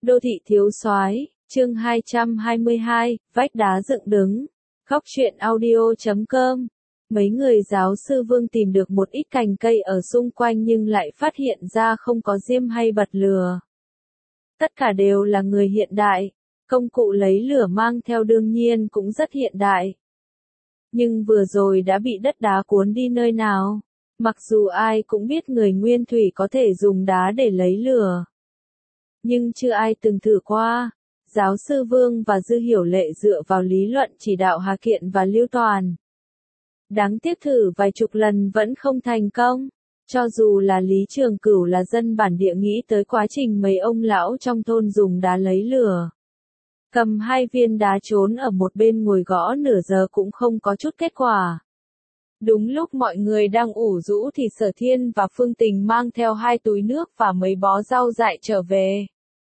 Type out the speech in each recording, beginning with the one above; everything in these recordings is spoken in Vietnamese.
Đô thị thiếu soái, chương 222, vách đá dựng đứng. Góc truyện audio.com. Mấy người giáo sư Vương tìm được một ít cành cây ở xung quanh nhưng lại phát hiện ra không có diêm hay bật lửa. Tất cả đều là người hiện đại, công cụ lấy lửa mang theo đương nhiên cũng rất hiện đại. Nhưng vừa rồi đã bị đất đá cuốn đi nơi nào? Mặc dù ai cũng biết người nguyên thủy có thể dùng đá để lấy lửa, nhưng chưa ai từng thử qua. Giáo sư Vương và Dư Hiểu Lệ dựa vào lý luận chỉ đạo Hà Kiện và Lưu Toàn. Đáng tiếc thử vài chục lần vẫn không thành công. Cho dù là Lý Trường Cửu là dân bản địa nghĩ tới quá trình mấy ông lão trong thôn dùng đá lấy lửa. Cầm 2 viên đá trốn ở một bên ngồi gõ nửa giờ cũng không có chút kết quả. Đúng lúc mọi người đang ủ rũ thì Sở Thiên và Phương Tình mang theo 2 túi nước và mấy bó rau dại trở về.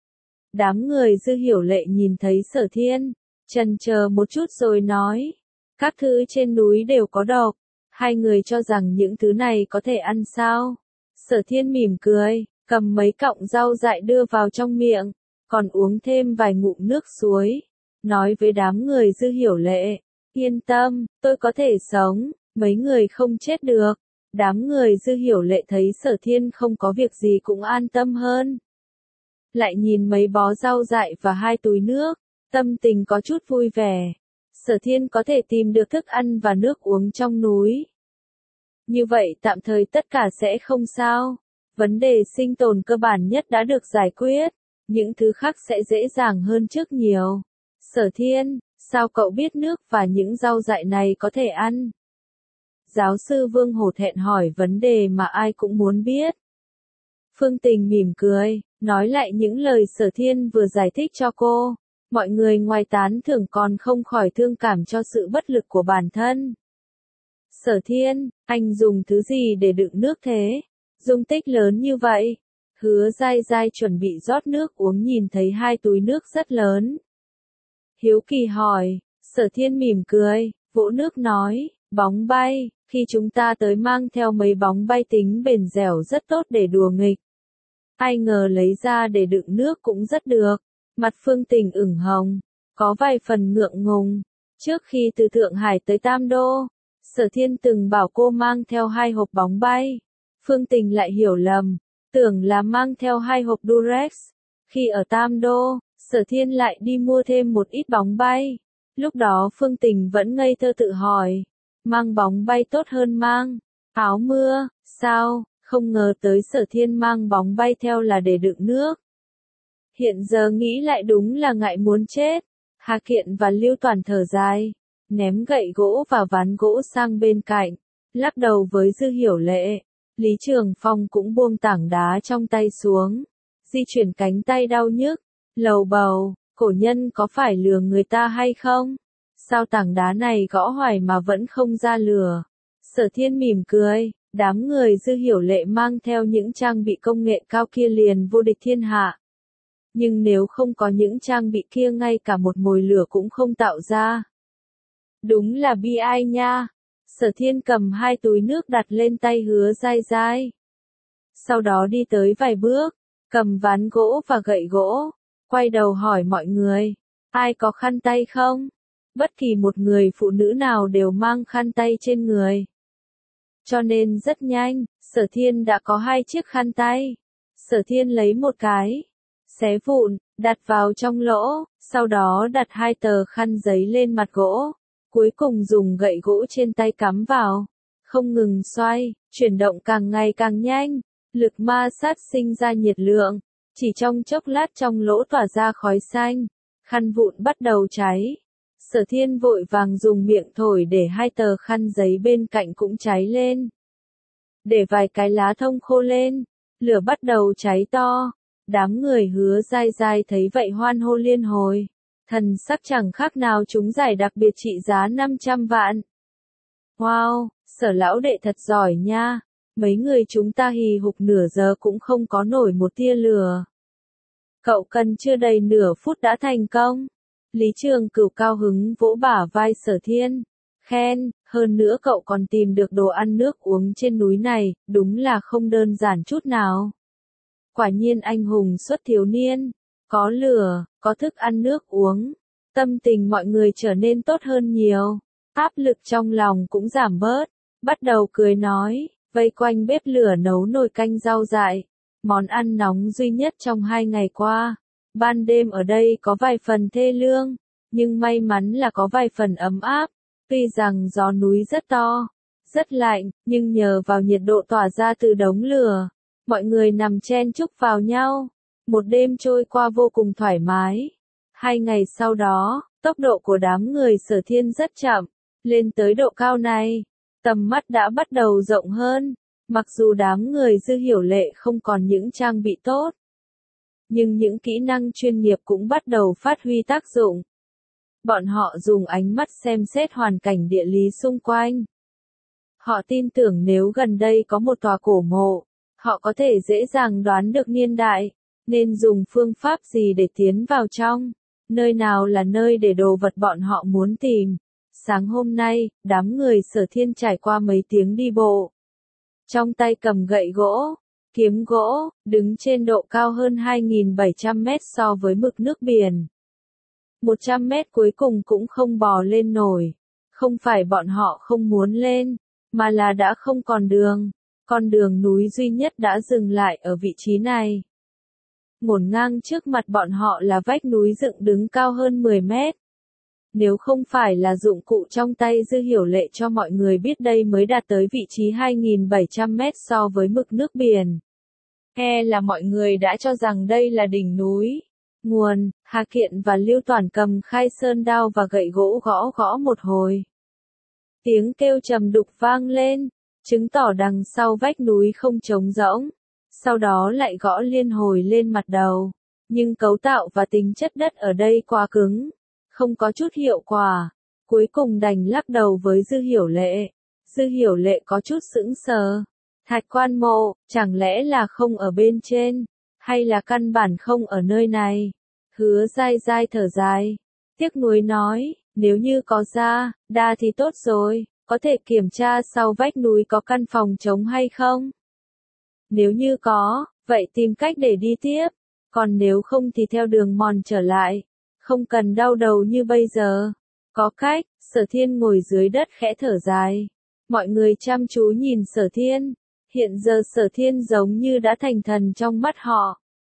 Đám người Dư Hiểu Lệ nhìn thấy Sở Thiên, chần chờ một chút rồi nói, các thứ trên núi đều có độc, hai người cho rằng những thứ này có thể ăn sao? Sở Thiên mỉm cười, cầm mấy cọng rau dại đưa vào trong miệng, còn uống thêm vài ngụm nước suối, nói với đám người Dư Hiểu Lệ, yên tâm, tôi có thể sống, mấy người không chết được. Đám người Dư Hiểu Lệ thấy Sở Thiên không có việc gì cũng an tâm hơn. Lại nhìn mấy bó rau dại và 2 túi nước, tâm tình có chút vui vẻ. Sở Thiên có thể tìm được thức ăn và nước uống trong núi. Như vậy tạm thời tất cả sẽ không sao. Vấn đề sinh tồn cơ bản nhất đã được giải quyết. Những thứ khác sẽ dễ dàng hơn trước nhiều. Sở Thiên, sao cậu biết nước và những rau dại này có thể ăn? Giáo sư Vương hổ thẹn hỏi vấn đề mà ai cũng muốn biết. Phương Tình mỉm cười, nói lại những lời Sở Thiên vừa giải thích cho cô. Mọi người ngoài tán thưởng còn không khỏi thương cảm cho sự bất lực của bản thân. Sở Thiên, anh dùng thứ gì để đựng nước thế? Dung tích lớn như vậy. Hứa dai dai chuẩn bị rót nước uống nhìn thấy 2 túi nước rất lớn. Hiếu kỳ hỏi, Sở Thiên mỉm cười, vỗ nước nói, bóng bay, khi chúng ta tới mang theo mấy bóng bay tính bền dẻo rất tốt để đùa nghịch. Ai ngờ lấy ra để đựng nước cũng rất được. Mặt Phương Tình ửng hồng, có vài phần ngượng ngùng. Trước khi từ Thượng Hải tới Tam Đô, Sở Thiên từng bảo cô mang theo 2 hộp bóng bay. Phương Tình lại hiểu lầm, tưởng là mang theo 2 hộp Durex. Khi ở Tam Đô, Sở Thiên lại đi mua thêm một ít bóng bay. Lúc đó Phương Tình vẫn ngây thơ tự hỏi, mang bóng bay tốt hơn mang áo mưa, sao? Không ngờ tới Sở Thiên mang bóng bay theo là để đựng nước. Hiện giờ nghĩ lại đúng là ngại muốn chết. Hà Kiện và Lưu Toàn thở dài, ném gậy gỗ và ván gỗ sang bên cạnh, lắc đầu với Dư Hiểu Lệ. Lý Trường Phong cũng buông tảng đá trong tay xuống, di chuyển cánh tay đau nhức, lầu bầu, cổ nhân có phải lừa người ta hay không? Sao tảng đá này gõ hoài mà vẫn không ra lửa? Sở Thiên mỉm cười, đám người Dư Hiểu Lệ mang theo những trang bị công nghệ cao kia liền vô địch thiên hạ. Nhưng nếu không có những trang bị kia ngay cả một mồi lửa cũng không tạo ra. Đúng là bi ai nha. Sở Thiên cầm 2 túi nước đặt lên tay Hứa dai dai. Sau đó đi tới vài bước, cầm ván gỗ và gậy gỗ, quay đầu hỏi mọi người, ai có khăn tay không? Bất kỳ một người phụ nữ nào đều mang khăn tay trên người. Cho nên rất nhanh, Sở Thiên đã có 2 chiếc khăn tay. Sở Thiên lấy một cái, xé vụn, đặt vào trong lỗ, sau đó đặt 2 tờ khăn giấy lên mặt gỗ, cuối cùng dùng gậy gỗ trên tay cắm vào, không ngừng xoay, chuyển động càng ngày càng nhanh, lực ma sát sinh ra nhiệt lượng, chỉ trong chốc lát trong lỗ tỏa ra khói xanh, khăn vụn bắt đầu cháy. Sở Thiên vội vàng dùng miệng thổi để 2 tờ khăn giấy bên cạnh cũng cháy lên. Để vài cái lá thông khô lên, lửa bắt đầu cháy to. Đám người Hứa dai dai thấy vậy hoan hô liên hồi. Thần sắc chẳng khác nào chúng giải đặc biệt trị giá 500 vạn. Wow, Sở lão đệ thật giỏi nha. Mấy người chúng ta hì hục nửa giờ cũng không có nổi một tia lửa. Cậu cần chưa đầy nửa phút đã thành công. Lý Trường Cửu cao hứng vỗ bả vai Sở Thiên. Khen, hơn nữa cậu còn tìm được đồ ăn nước uống trên núi này, đúng là không đơn giản chút nào. Quả nhiên anh hùng xuất thiếu niên. Có lửa, có thức ăn nước uống, tâm tình mọi người trở nên tốt hơn nhiều, áp lực trong lòng cũng giảm bớt, bắt đầu cười nói, vây quanh bếp lửa nấu nồi canh rau dại, món ăn nóng duy nhất trong 2 ngày qua. Ban đêm ở đây có vài phần thê lương, nhưng may mắn là có vài phần ấm áp, tuy rằng gió núi rất to, rất lạnh, nhưng nhờ vào nhiệt độ tỏa ra từ đống lửa, mọi người nằm chen chúc vào nhau. Một đêm trôi qua vô cùng thoải mái. 2 ngày sau đó, tốc độ của đám người Sở Thiên rất chậm, lên tới độ cao này, tầm mắt đã bắt đầu rộng hơn. Mặc dù đám người Dư Hiểu Lệ không còn những trang bị tốt, nhưng những kỹ năng chuyên nghiệp cũng bắt đầu phát huy tác dụng. Bọn họ dùng ánh mắt xem xét hoàn cảnh địa lý xung quanh. Họ tin tưởng nếu gần đây có một tòa cổ mộ, họ có thể dễ dàng đoán được niên đại, nên dùng phương pháp gì để tiến vào trong, nơi nào là nơi để đồ vật bọn họ muốn tìm. Sáng hôm nay, đám người Sở Thiên trải qua mấy tiếng đi bộ. Trong tay cầm gậy gỗ, kiếm gỗ, đứng trên độ cao hơn 2.700 mét so với mực nước biển. 100 mét cuối cùng cũng không bò lên nổi. Không phải bọn họ không muốn lên, mà là đã không còn đường. Con đường núi duy nhất đã dừng lại ở vị trí này. Ngổn ngang trước mặt bọn họ là vách núi dựng đứng cao hơn 10 mét. Nếu không phải là dụng cụ trong tay Dư Hiểu Lệ cho mọi người biết đây mới đạt tới vị trí 2.700 mét so với mực nước biển, là mọi người đã cho rằng đây là đỉnh núi. Nguồn, Hà Kiện và Lưu Toản cầm khai sơn đao và gậy gỗ gõ gõ một hồi. Tiếng kêu trầm đục vang lên, chứng tỏ đằng sau vách núi không trống rỗng. Sau đó lại gõ liên hồi lên mặt đầu. Nhưng cấu tạo và tính chất đất ở đây quá cứng, không có chút hiệu quả. Cuối cùng đành lắc đầu với Dư Hiểu Lệ. Dư Hiểu Lệ có chút sững sờ. Thạch Quan Mộ, chẳng lẽ là không ở bên trên, hay là căn bản không ở nơi này? Hứa dai dai thở dài, tiếc nuối nói, nếu như có ra, đa thì tốt rồi, có thể kiểm tra sau vách núi có căn phòng trống hay không? Nếu như có, vậy tìm cách để đi tiếp, còn nếu không thì theo đường mòn trở lại, không cần đau đầu như bây giờ. Có cách. Sở Thiên ngồi dưới đất khẽ thở dài. Mọi người chăm chú nhìn Sở Thiên. Hiện giờ Sở Thiên giống như đã thành thần trong mắt họ.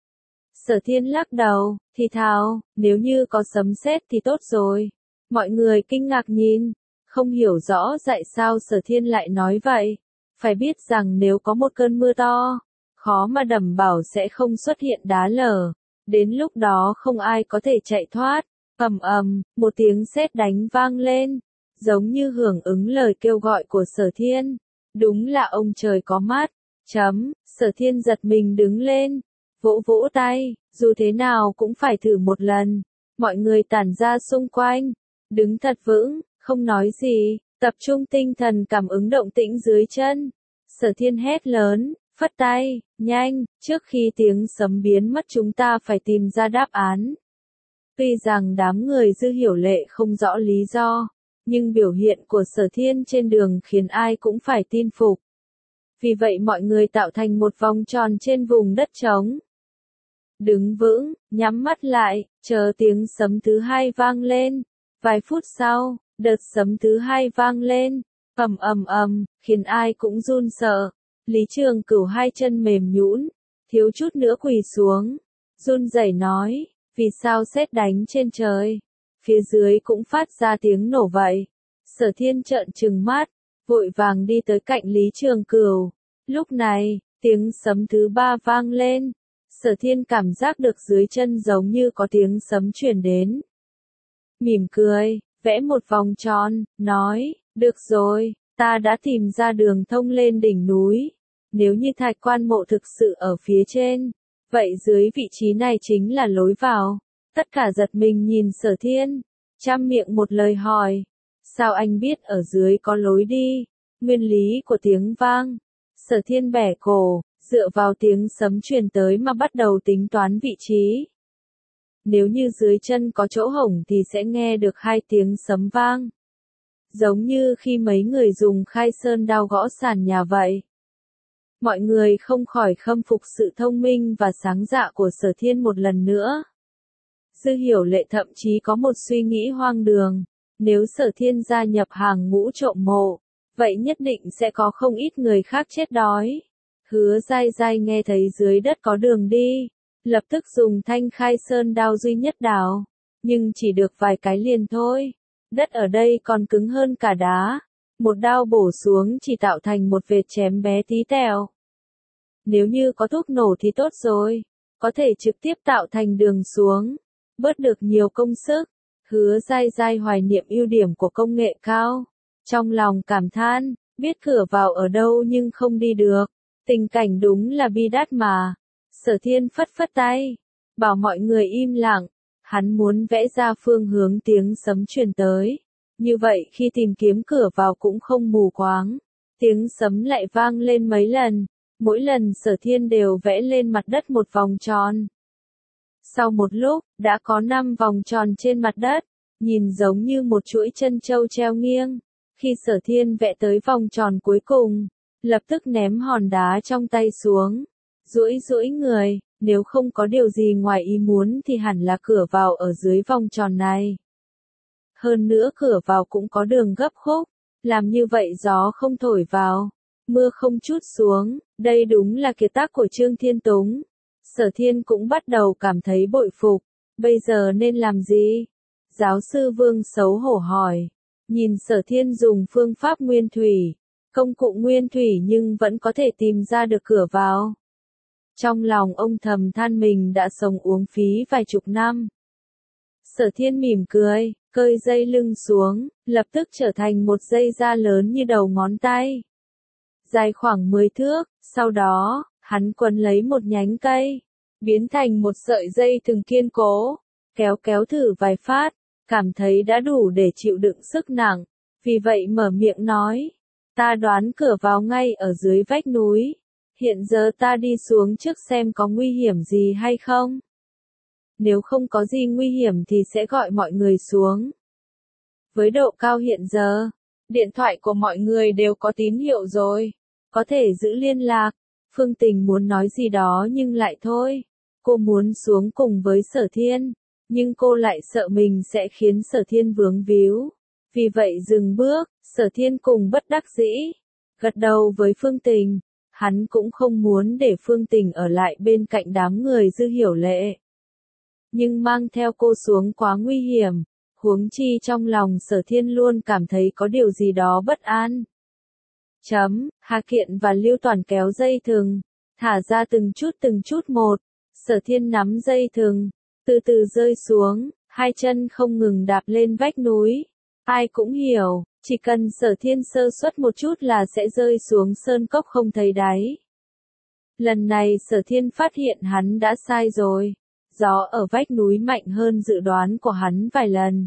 Sở Thiên lắc đầu, thì thào, nếu như có sấm sét thì tốt rồi. Mọi người kinh ngạc nhìn, không hiểu rõ tại sao Sở Thiên lại nói vậy. Phải biết rằng nếu có một cơn mưa to, khó mà đảm bảo sẽ không xuất hiện đá lở. Đến lúc đó không ai có thể chạy thoát. Ầm ầm, một tiếng sét đánh vang lên, giống như hưởng ứng lời kêu gọi của Sở Thiên. Đúng là ông trời có mắt. Sở Thiên giật mình đứng lên, vỗ vỗ tay, dù thế nào cũng phải thử một lần. Mọi người tản ra xung quanh, đứng thật vững, không nói gì, tập trung tinh thần cảm ứng động tĩnh dưới chân. Sở Thiên hét lớn, phất tay, nhanh, trước khi tiếng sấm biến mất chúng ta phải tìm ra đáp án. Tuy rằng đám người Dư Hiểu Lệ không rõ lý do, nhưng biểu hiện của Sở Thiên trên đường khiến ai cũng phải tin phục. Vì vậy mọi người tạo thành một vòng tròn trên vùng đất trống. Đứng vững, nhắm mắt lại, chờ tiếng sấm thứ hai vang lên. Vài phút sau, đợt sấm thứ hai vang lên, ầm ầm ầm, khiến ai cũng run sợ. Lý Trường Cửu hai chân mềm nhũn, thiếu chút nữa quỳ xuống, run rẩy nói, vì sao sét đánh trên trời, phía dưới cũng phát ra tiếng nổ vậy. Sở Thiên trợn trừng mắt, vội vàng đi tới cạnh Lý Trường Cửu. Lúc này, tiếng sấm thứ ba vang lên. Sở Thiên cảm giác được dưới chân giống như có tiếng sấm truyền đến. Mỉm cười, vẽ một vòng tròn, nói, được rồi, ta đã tìm ra đường thông lên đỉnh núi. Nếu như Thạch Quan Mộ thực sự ở phía trên, vậy dưới vị trí này chính là lối vào. Tất cả giật mình nhìn Sở Thiên, trăm miệng một lời hỏi. Sao anh biết ở dưới có lối đi? Nguyên lý của tiếng vang. Sở Thiên bẻ cổ, dựa vào tiếng sấm truyền tới mà bắt đầu tính toán vị trí. Nếu như dưới chân có chỗ hổng thì sẽ nghe được hai tiếng sấm vang. Giống như khi mấy người dùng khai sơn đao gõ sàn nhà vậy. Mọi người không khỏi khâm phục sự thông minh và sáng dạ của Sở Thiên một lần nữa. Dư Hiểu Lệ thậm chí có một suy nghĩ hoang đường. Nếu Sở Thiên gia nhập hàng ngũ trộm mộ, vậy nhất định sẽ có không ít người khác chết đói. Hứa dai dai nghe thấy dưới đất có đường đi, lập tức dùng thanh khai sơn đao duy nhất đào, nhưng chỉ được vài cái liền thôi. Đất ở đây còn cứng hơn cả đá, một đao bổ xuống chỉ tạo thành một vệt chém bé tí tẹo. Nếu như có thuốc nổ thì tốt rồi, có thể trực tiếp tạo thành đường xuống, bớt được nhiều công sức. Hứa dai dai hoài niệm ưu điểm của công nghệ cao, trong lòng cảm than, biết cửa vào ở đâu nhưng không đi được, tình cảnh đúng là bi đát mà. Sở Thiên phất phất tay, bảo mọi người im lặng, hắn muốn vẽ ra phương hướng tiếng sấm truyền tới, như vậy khi tìm kiếm cửa vào cũng không mù quáng. Tiếng sấm lại vang lên mấy lần, mỗi lần Sở Thiên đều vẽ lên mặt đất một vòng tròn. Sau một lúc, đã có 5 vòng tròn trên mặt đất, nhìn giống như một chuỗi chân châu treo nghiêng. Khi Sở Thiên vẽ tới vòng tròn cuối cùng, lập tức ném hòn đá trong tay xuống, duỗi duỗi người, nếu không có điều gì ngoài ý muốn thì hẳn là cửa vào ở dưới vòng tròn này. Hơn nữa cửa vào cũng có đường gấp khúc, làm như vậy gió không thổi vào, mưa không trút xuống, đây đúng là kiệt tác của Trương Thiên Túng. Sở Thiên cũng bắt đầu cảm thấy bội phục, bây giờ nên làm gì? Giáo sư Vương xấu hổ hỏi, nhìn Sở Thiên dùng phương pháp nguyên thủy, công cụ nguyên thủy nhưng vẫn có thể tìm ra được cửa vào. Trong lòng ông thầm than mình đã sống uổng phí vài chục năm. Sở Thiên mỉm cười, cơi dây lưng xuống, lập tức trở thành một dây da lớn như đầu ngón tay, dài khoảng 10 thước, sau đó, hắn quấn lấy một nhánh cây, biến thành một sợi dây thừng kiên cố, kéo kéo thử vài phát, cảm thấy đã đủ để chịu đựng sức nặng, vì vậy mở miệng nói, ta đoán cửa vào ngay ở dưới vách núi, hiện giờ ta đi xuống trước xem có nguy hiểm gì hay không. Nếu không có gì nguy hiểm thì sẽ gọi mọi người xuống. Với độ cao hiện giờ, điện thoại của mọi người đều có tín hiệu rồi, có thể giữ liên lạc. Phương Tình muốn nói gì đó nhưng lại thôi. Cô muốn xuống cùng với Sở Thiên, nhưng cô lại sợ mình sẽ khiến Sở Thiên vướng víu. Vì vậy dừng bước, Sở Thiên cùng bất đắc dĩ, gật đầu với Phương Tình. Hắn cũng không muốn để Phương Tình ở lại bên cạnh đám người Dư Hiểu Lệ. Nhưng mang theo cô xuống quá nguy hiểm, huống chi trong lòng Sở Thiên luôn cảm thấy có điều gì đó bất an. Hà Kiện và Lưu Toàn kéo dây thừng, thả ra từng chút một. Sở Thiên nắm dây thừng, từ từ rơi xuống, hai chân không ngừng đạp lên vách núi. Ai cũng hiểu, chỉ cần Sở Thiên sơ suất một chút là sẽ rơi xuống sơn cốc không thấy đáy. Lần này Sở Thiên phát hiện hắn đã sai rồi. Gió ở vách núi mạnh hơn dự đoán của hắn vài lần.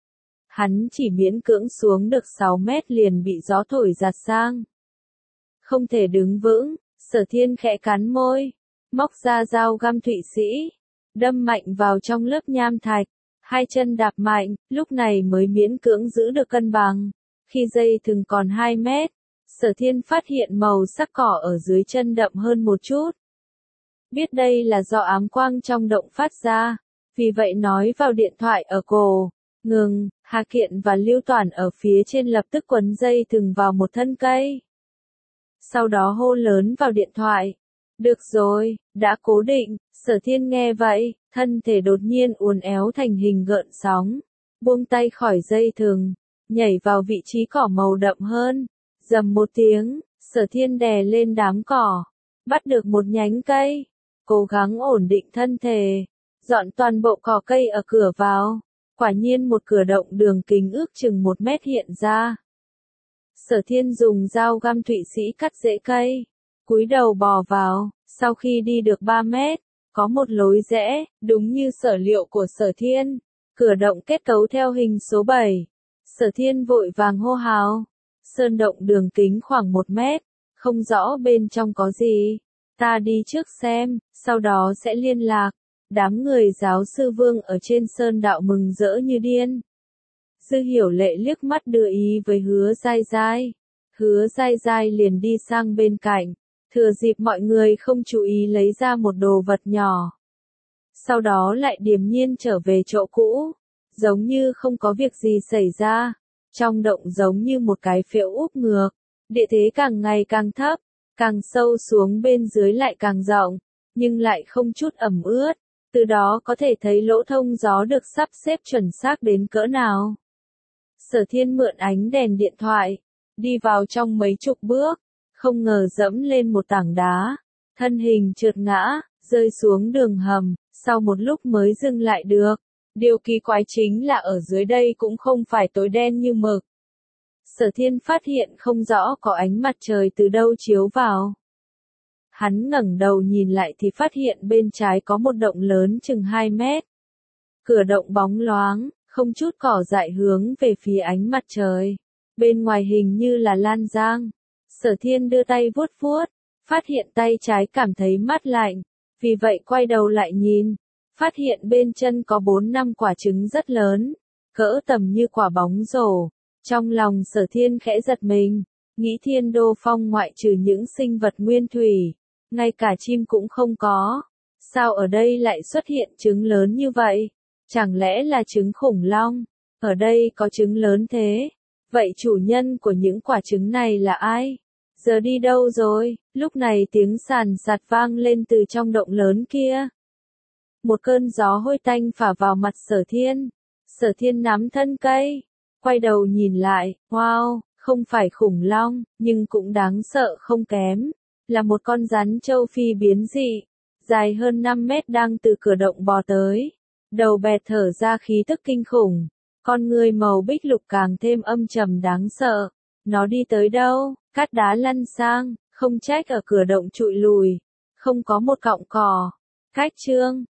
Hắn chỉ miễn cưỡng xuống được 6 mét liền bị gió thổi giạt sang. Không thể đứng vững, Sở Thiên khẽ cắn môi, móc ra dao găm Thụy Sĩ, đâm mạnh vào trong lớp nham thạch, hai chân đạp mạnh, lúc này mới miễn cưỡng giữ được cân bằng. Khi dây thừng còn 2 mét, Sở Thiên phát hiện màu sắc cỏ ở dưới chân đậm hơn một chút. Biết đây là do ám quang trong động phát ra, vì vậy nói vào điện thoại ở cổ, ngừng. Hà Kiện và Lưu Toàn ở phía trên lập tức quấn dây thừng vào một thân cây. Sau đó hô lớn vào điện thoại, được rồi, đã cố định. Sở Thiên nghe vậy, thân thể đột nhiên uốn éo thành hình gợn sóng, buông tay khỏi dây thừng, nhảy vào vị trí cỏ màu đậm hơn, rầm một tiếng, Sở Thiên đè lên đám cỏ, bắt được một nhánh cây, cố gắng ổn định thân thể, dọn toàn bộ cỏ cây ở cửa vào. Quả nhiên một cửa động đường kính ước chừng 1 mét hiện ra. Sở Thiên dùng dao găm Thụy Sĩ cắt rễ cây, cúi đầu bò vào, sau khi đi được 3 mét, có một lối rẽ, đúng như sở liệu của Sở Thiên, cửa động kết cấu theo hình số 7. Sở Thiên vội vàng hô hào, sơn động đường kính khoảng 1 mét, không rõ bên trong có gì, ta đi trước xem, sau đó sẽ liên lạc. Đám người giáo sư Vương ở trên sơn đạo mừng rỡ như điên. Dư Hiểu Lệ liếc mắt đưa ý với Hứa Dai Dai. Hứa Dai Dai liền đi sang bên cạnh, thừa dịp mọi người không chú ý lấy ra một đồ vật nhỏ. sau đó lại điềm nhiên trở về chỗ cũ, giống như không có việc gì xảy ra. Trong động giống như một cái phễu úp ngược, địa thế càng ngày càng thấp, càng sâu xuống bên dưới lại càng rộng, nhưng lại không chút ẩm ướt, từ đó có thể thấy lỗ thông gió được sắp xếp chuẩn xác đến cỡ nào. Sở Thiên mượn ánh đèn điện thoại, đi vào trong mấy chục bước, không ngờ dẫm lên một tảng đá, thân hình trượt ngã, rơi xuống đường hầm, sau một lúc mới dừng lại được. Điều kỳ quái chính là ở dưới đây cũng không phải tối đen như mực. Sở Thiên phát hiện không rõ có ánh mặt trời từ đâu chiếu vào. Hắn ngẩng đầu nhìn lại thì phát hiện bên trái có một động lớn chừng 2 mét. Cửa động bóng loáng, không chút cỏ dại hướng về phía ánh mặt trời. Bên ngoài hình như là lan giang. Sở Thiên đưa tay vuốt vuốt, phát hiện tay trái cảm thấy mát lạnh, vì vậy quay đầu lại nhìn, phát hiện bên chân có 4-5 quả trứng rất lớn, cỡ tầm như quả bóng rổ. Trong lòng Sở Thiên khẽ giật mình, nghĩ Thiên Đô Phong ngoại trừ những sinh vật nguyên thủy, ngay cả chim cũng không có. Sao ở đây lại xuất hiện trứng lớn như vậy? Chẳng lẽ là trứng khủng long? Ở đây có trứng lớn thế. Vậy chủ nhân của những quả trứng này là ai? Giờ đi đâu rồi? Lúc này tiếng sàn sạt vang lên từ trong động lớn kia. Một cơn gió hôi tanh phả vào mặt Sở Thiên. Sở Thiên nắm thân cây, quay đầu nhìn lại, wow, không phải khủng long, nhưng cũng đáng sợ không kém. Là một con rắn châu Phi biến dị, dài hơn 5 mét đang từ cửa động bò tới. Đầu bẹt thở ra khí tức kinh khủng, con người màu bích lục càng thêm âm trầm đáng sợ. Nó đi tới đâu? Cát đá lăn sang, không trách ở cửa động trụi lùi, không có một cọng cỏ. Cách chương